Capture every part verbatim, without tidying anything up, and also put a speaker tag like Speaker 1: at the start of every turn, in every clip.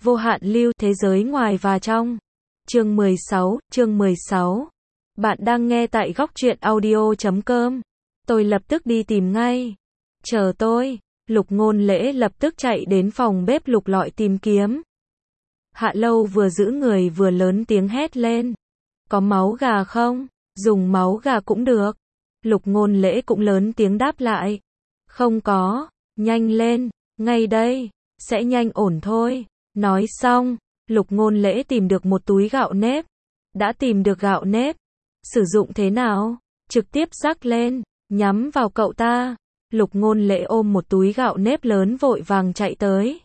Speaker 1: Vô hạn lưu, thế giới ngoài và trong. Chương mười sáu, chương mười sáu. Bạn đang nghe tại góc truyện audio chấm com. Tôi lập tức đi tìm ngay. Chờ tôi. Lục Ngôn Lễ lập tức chạy đến phòng bếp lục lọi tìm kiếm. Hạ Lâu vừa giữ người vừa lớn tiếng hét lên. Có máu gà không? Dùng máu gà cũng được. Lục Ngôn Lễ cũng lớn tiếng đáp lại. Không có. Nhanh lên. Ngay đây. Sẽ nhanh ổn thôi. Nói xong, Lục Ngôn Lễ tìm được một túi gạo nếp. Đã tìm được gạo nếp. Sử dụng thế nào? Trực tiếp rắc lên, nhắm vào cậu ta. Lục Ngôn Lễ ôm một túi gạo nếp lớn vội vàng chạy tới.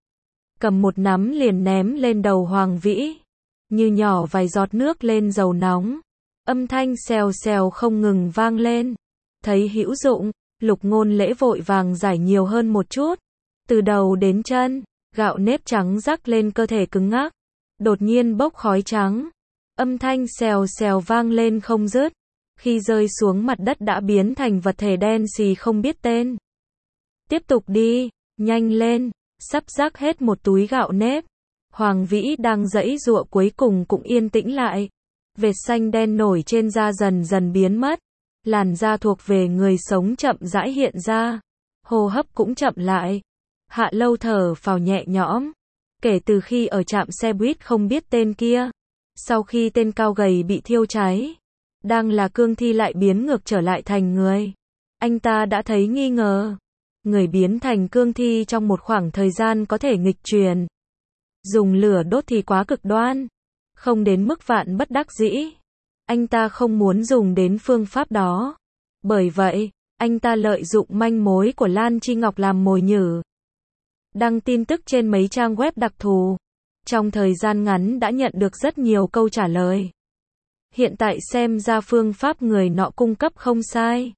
Speaker 1: Cầm một nắm liền ném lên đầu Hoàng Vĩ. Như nhỏ vài giọt nước lên dầu nóng. Âm thanh xèo xèo không ngừng vang lên. Thấy hữu dụng, Lục Ngôn Lễ vội vàng giải nhiều hơn một chút. Từ đầu đến chân, gạo nếp trắng rắc lên cơ thể cứng ngắc. Đột nhiên bốc khói trắng. Âm thanh xèo xèo vang lên không dứt. Khi rơi xuống mặt đất đã biến thành vật thể đen xì không biết tên. Tiếp tục đi, nhanh lên, sắp rắc hết một túi gạo nếp. Hoàng Vĩ đang giãy giụa cuối cùng cũng yên tĩnh lại. Vệt xanh đen nổi trên da dần dần biến mất. Làn da thuộc về người sống chậm rãi hiện ra. Hô hấp cũng chậm lại. Hạ Lâu thở phào nhẹ nhõm. Kể từ khi ở trạm xe buýt không biết tên kia, sau khi tên cao gầy bị thiêu cháy, đang là cương thi lại biến ngược trở lại thành người. Anh ta đã thấy nghi ngờ. Người biến thành cương thi trong một khoảng thời gian có thể nghịch truyền. Dùng lửa đốt thì quá cực đoan. Không đến mức vạn bất đắc dĩ. Anh ta không muốn dùng đến phương pháp đó. Bởi vậy, anh ta lợi dụng manh mối của Lan Chi Ngọc làm mồi nhử. Đăng tin tức trên mấy trang web đặc thù. Trong thời gian ngắn đã nhận được rất nhiều câu trả lời. Hiện tại xem ra phương pháp người nọ cung cấp không sai.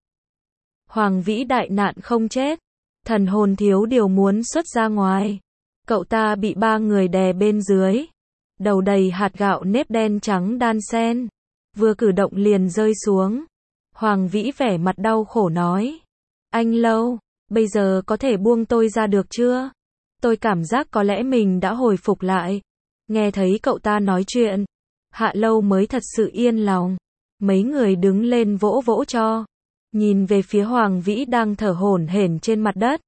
Speaker 1: Hoàng Vĩ đại nạn không chết. Thần hồn thiếu điều muốn xuất ra ngoài. Cậu ta bị ba người đè bên dưới. Đầu đầy hạt gạo nếp đen trắng đan xen. Vừa cử động liền rơi xuống. Hoàng Vĩ vẻ mặt đau khổ nói. Anh Lâu, bây giờ có thể buông tôi ra được chưa? Tôi cảm giác có lẽ mình đã hồi phục lại. Nghe thấy cậu ta nói chuyện, Hạ Lâu mới thật sự yên lòng. Mấy người đứng lên vỗ vỗ cho. Nhìn về phía Hoàng Vĩ đang thở hổn hển trên mặt đất.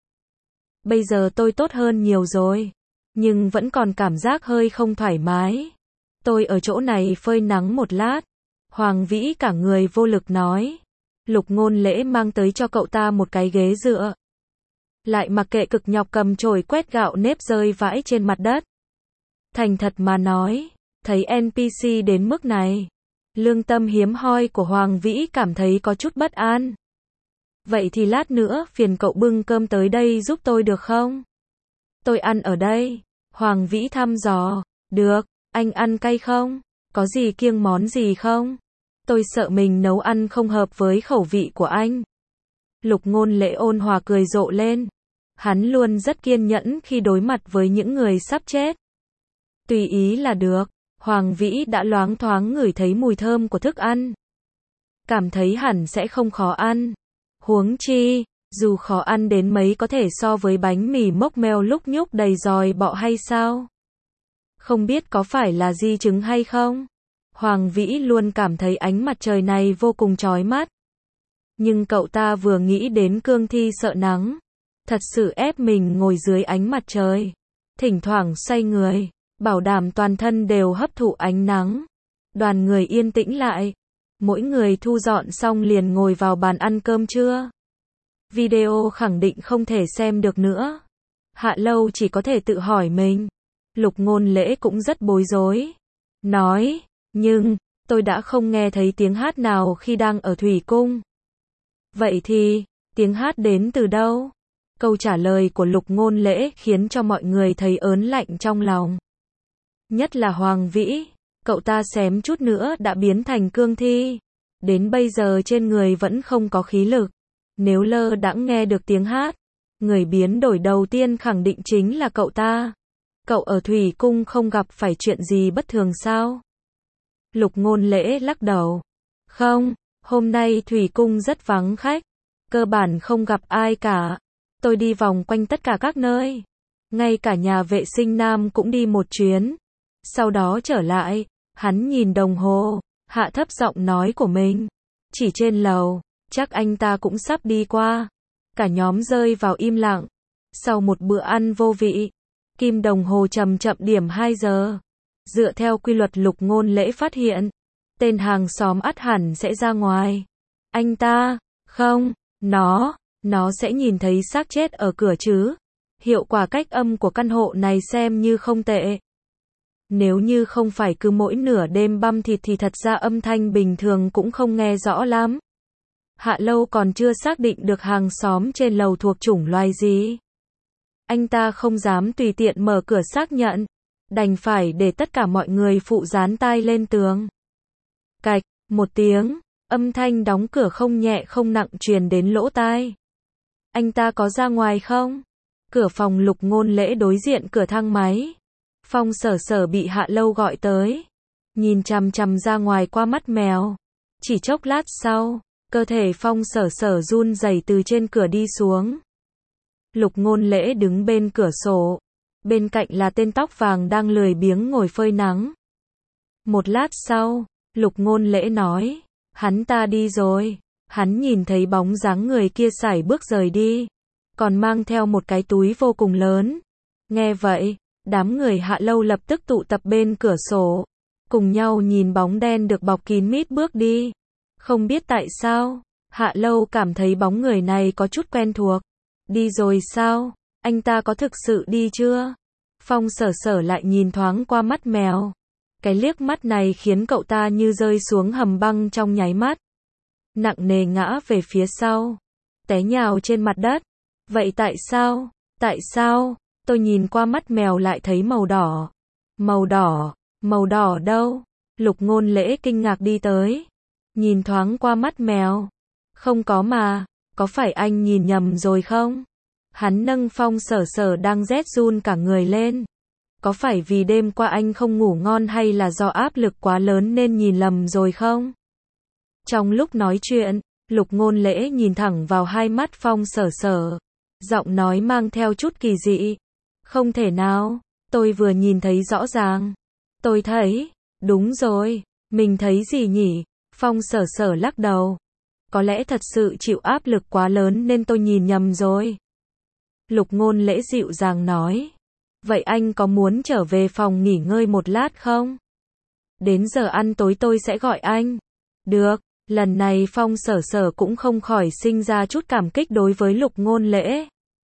Speaker 1: Bây giờ tôi tốt hơn nhiều rồi. Nhưng vẫn còn cảm giác hơi không thoải mái. Tôi ở chỗ này phơi nắng một lát. Hoàng Vĩ cả người vô lực nói. Lục Ngôn Lễ mang tới cho cậu ta một cái ghế dựa. Lại mặc kệ cực nhọc cầm chổi quét gạo nếp rơi vãi trên mặt đất. Thành thật mà nói, thấy en pê xê đến mức này, lương tâm hiếm hoi của Hoàng Vĩ cảm thấy có chút bất an. Vậy thì lát nữa phiền cậu bưng cơm tới đây giúp tôi được không? Tôi ăn ở đây. Hoàng Vĩ thăm dò. Được, anh ăn cay không? Có gì kiêng món gì không? Tôi sợ mình nấu ăn không hợp với khẩu vị của anh. Lục Ngôn Lễ ôn hòa cười rộ lên. Hắn luôn rất kiên nhẫn khi đối mặt với những người sắp chết. Tùy ý là được. Hoàng Vĩ đã loáng thoáng ngửi thấy mùi thơm của thức ăn. Cảm thấy hẳn sẽ không khó ăn. Huống chi, dù khó ăn đến mấy có thể so với bánh mì mốc meo lúc nhúc đầy dòi bọ hay sao? Không biết có phải là di chứng hay không? Hoàng Vĩ luôn cảm thấy ánh mặt trời này vô cùng chói mắt. Nhưng cậu ta vừa nghĩ đến cương thi sợ nắng. Thật sự ép mình ngồi dưới ánh mặt trời. Thỉnh thoảng xoay người, bảo đảm toàn thân đều hấp thụ ánh nắng. Đoàn người yên tĩnh lại. Mỗi người thu dọn xong liền ngồi vào bàn ăn cơm trưa. Video khẳng định không thể xem được nữa. Hạ Lâu chỉ có thể tự hỏi mình. Lục Ngôn Lễ cũng rất bối rối. Nói, nhưng, tôi đã không nghe thấy tiếng hát nào khi đang ở thủy cung. Vậy thì, tiếng hát đến từ đâu? Câu trả lời của Lục Ngôn Lễ khiến cho mọi người thấy ớn lạnh trong lòng. Nhất là Hoàng Vĩ, cậu ta xém chút nữa đã biến thành cương thi. Đến bây giờ trên người vẫn không có khí lực. Nếu lơ đãng nghe được tiếng hát, người biến đổi đầu tiên khẳng định chính là cậu ta. Cậu ở thủy cung không gặp phải chuyện gì bất thường sao? Lục Ngôn Lễ lắc đầu. Không, hôm nay thủy cung rất vắng khách. Cơ bản không gặp ai cả. Tôi đi vòng quanh tất cả các nơi. ngay cả nhà vệ sinh nam cũng đi một chuyến. Sau đó trở lại, hắn nhìn đồng hồ, hạ thấp giọng nói của mình. Chỉ trên lầu, chắc anh ta cũng sắp đi qua. Cả nhóm rơi vào im lặng. Sau một bữa ăn vô vị, kim đồng hồ chậm chậm điểm hai giờ. Dựa theo quy luật Lục Ngôn Lễ phát hiện, tên hàng xóm ắt hẳn sẽ ra ngoài. Anh ta, không, nó, nó sẽ nhìn thấy xác chết ở cửa chứ. Hiệu quả cách âm của căn hộ này xem như không tệ. Nếu như không phải cứ mỗi nửa đêm băm thịt thì thật ra âm thanh bình thường cũng không nghe rõ lắm. Hạ Lâu còn chưa xác định được hàng xóm trên lầu thuộc chủng loài gì. Anh ta không dám tùy tiện mở cửa xác nhận, đành phải để tất cả mọi người phụ dán tai lên tường. Cạch, một tiếng, âm thanh đóng cửa không nhẹ không nặng truyền đến lỗ tai. Anh ta có ra ngoài không? Cửa phòng Lục Ngôn Lễ đối diện cửa thang máy. Phong Sở Sở bị Hạ Lâu gọi tới. Nhìn chằm chằm ra ngoài qua mắt mèo. Chỉ chốc lát sau, cơ thể Phong Sở Sở run rẩy từ trên cửa đi xuống. Lục Ngôn Lễ đứng bên cửa sổ. Bên cạnh là tên tóc vàng đang lười biếng ngồi phơi nắng. Một lát sau, Lục Ngôn Lễ nói, hắn ta đi rồi. Hắn nhìn thấy bóng dáng người kia sải bước rời đi, còn mang theo một cái túi vô cùng lớn. Nghe vậy, đám người Hạ Lâu lập tức tụ tập bên cửa sổ, cùng nhau nhìn bóng đen được bọc kín mít bước đi. Không biết tại sao, Hạ Lâu cảm thấy bóng người này có chút quen thuộc. Đi rồi sao? Anh ta có thực sự đi chưa? Phong Sở Sở lại nhìn thoáng qua mắt mèo. Cái liếc mắt này khiến cậu ta như rơi xuống hầm băng trong nháy mắt. Nặng nề ngã về phía sau, té nhào trên mặt đất. Vậy tại sao? Tại sao? Tôi nhìn qua mắt mèo lại thấy màu đỏ. Màu đỏ? Màu đỏ đâu? Lục Ngôn Lễ kinh ngạc đi tới. Nhìn thoáng qua mắt mèo. Không có mà, có phải anh nhìn nhầm rồi không? Hắn nâng Phong Sở Sở đang rét run cả người lên. Có phải vì đêm qua anh không ngủ ngon hay là do áp lực quá lớn nên nhìn lầm rồi không? Trong lúc nói chuyện, Lục Ngôn Lễ nhìn thẳng vào hai mắt Phong Sở Sở. Giọng nói mang theo chút kỳ dị. Không thể nào, tôi vừa nhìn thấy rõ ràng. Tôi thấy, đúng rồi, mình thấy gì nhỉ? Phong Sở Sở lắc đầu. Có lẽ thật sự chịu áp lực quá lớn nên tôi nhìn nhầm rồi. Lục Ngôn Lễ dịu dàng nói. Vậy anh có muốn trở về phòng nghỉ ngơi một lát không? Đến giờ ăn tối tôi sẽ gọi anh. Được, lần này Phong Sở Sở cũng không khỏi sinh ra chút cảm kích đối với Lục Ngôn Lễ.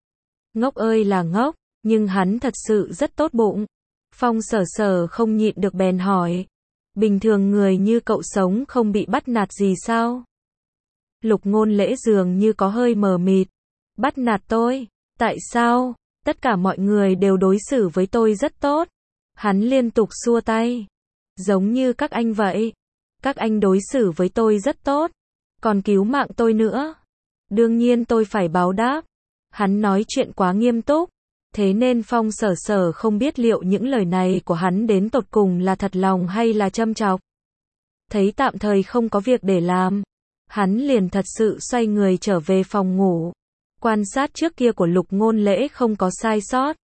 Speaker 1: Ngốc ơi là ngốc, nhưng hắn thật sự rất tốt bụng. Phong Sở Sở không nhịn được bèn hỏi. Bình thường người như cậu sống không bị bắt nạt gì sao? Lục Ngôn Lễ dường như có hơi mờ mịt. Bắt nạt tôi? Tại sao? Tất cả mọi người đều đối xử với tôi rất tốt. Hắn liên tục xua tay. Giống như các anh vậy. Các anh đối xử với tôi rất tốt. Còn cứu mạng tôi nữa. Đương nhiên tôi phải báo đáp. Hắn nói chuyện quá nghiêm túc. Thế nên Phong Sở Sở không biết liệu những lời này của hắn đến tột cùng là thật lòng hay là châm chọc. Thấy tạm thời không có việc để làm. Hắn liền thật sự xoay người trở về phòng ngủ. Quan sát trước kia của Lục Ngôn Lễ không có sai sót.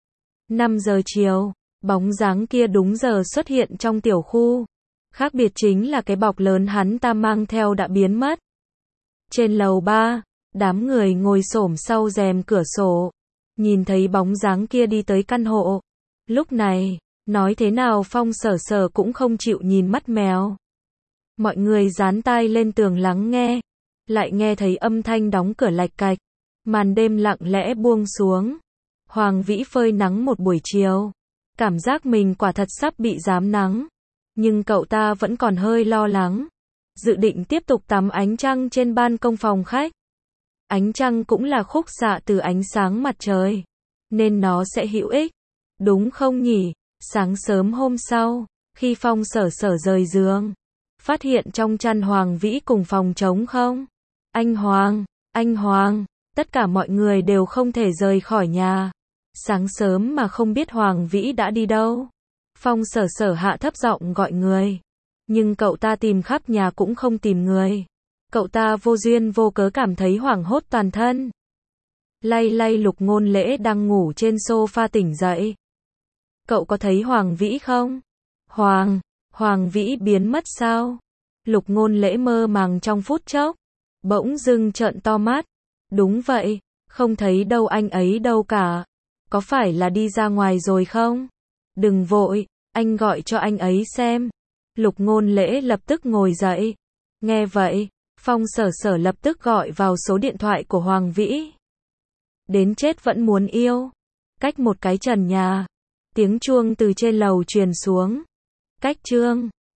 Speaker 1: năm giờ chiều, bóng dáng kia đúng giờ xuất hiện trong tiểu khu. Khác biệt chính là cái bọc lớn hắn ta mang theo đã biến mất. Trên lầu ba, đám người ngồi xổm sau rèm cửa sổ, nhìn thấy bóng dáng kia đi tới căn hộ. Lúc này, nói thế nào Phong Sở Sở cũng không chịu nhìn mắt mèo. Mọi người dán tai lên tường lắng nghe, lại nghe thấy âm thanh đóng cửa lạch cạch. Màn đêm lặng lẽ buông xuống. Hoàng Vĩ phơi nắng một buổi chiều. Cảm giác mình quả thật sắp bị giám nắng. Nhưng cậu ta vẫn còn hơi lo lắng. Dự định tiếp tục tắm ánh trăng trên ban công phòng khách. Ánh trăng cũng là khúc xạ từ ánh sáng mặt trời. Nên nó sẽ hữu ích. Đúng không nhỉ? Sáng sớm hôm sau, khi Phong Sở Sở rời giường, phát hiện trong chăn Hoàng Vĩ cùng phòng trống không. Anh Hoàng, anh Hoàng. Tất cả mọi người đều không thể rời khỏi nhà. Sáng sớm mà không biết Hoàng Vĩ đã đi đâu. Phong Sở Sở hạ thấp giọng gọi người. Nhưng cậu ta tìm khắp nhà cũng không tìm người. Cậu ta vô duyên vô cớ cảm thấy hoảng hốt toàn thân. Lay lay Lục Ngôn Lễ đang ngủ trên sofa tỉnh dậy. Cậu có thấy Hoàng Vĩ không? Hoàng, Hoàng Vĩ biến mất sao? Lục Ngôn Lễ mơ màng trong phút chốc, bỗng dưng trợn to mắt. Đúng vậy, không thấy đâu anh ấy đâu cả. Có phải là đi ra ngoài rồi không? Đừng vội, anh gọi cho anh ấy xem. Lục Ngôn Lễ lập tức ngồi dậy. Nghe vậy, Phong Sở Sở lập tức gọi vào số điện thoại của Hoàng Vĩ. Đến chết vẫn muốn yêu. Cách một cái trần nhà, tiếng chuông từ trên lầu truyền xuống. Cách Trương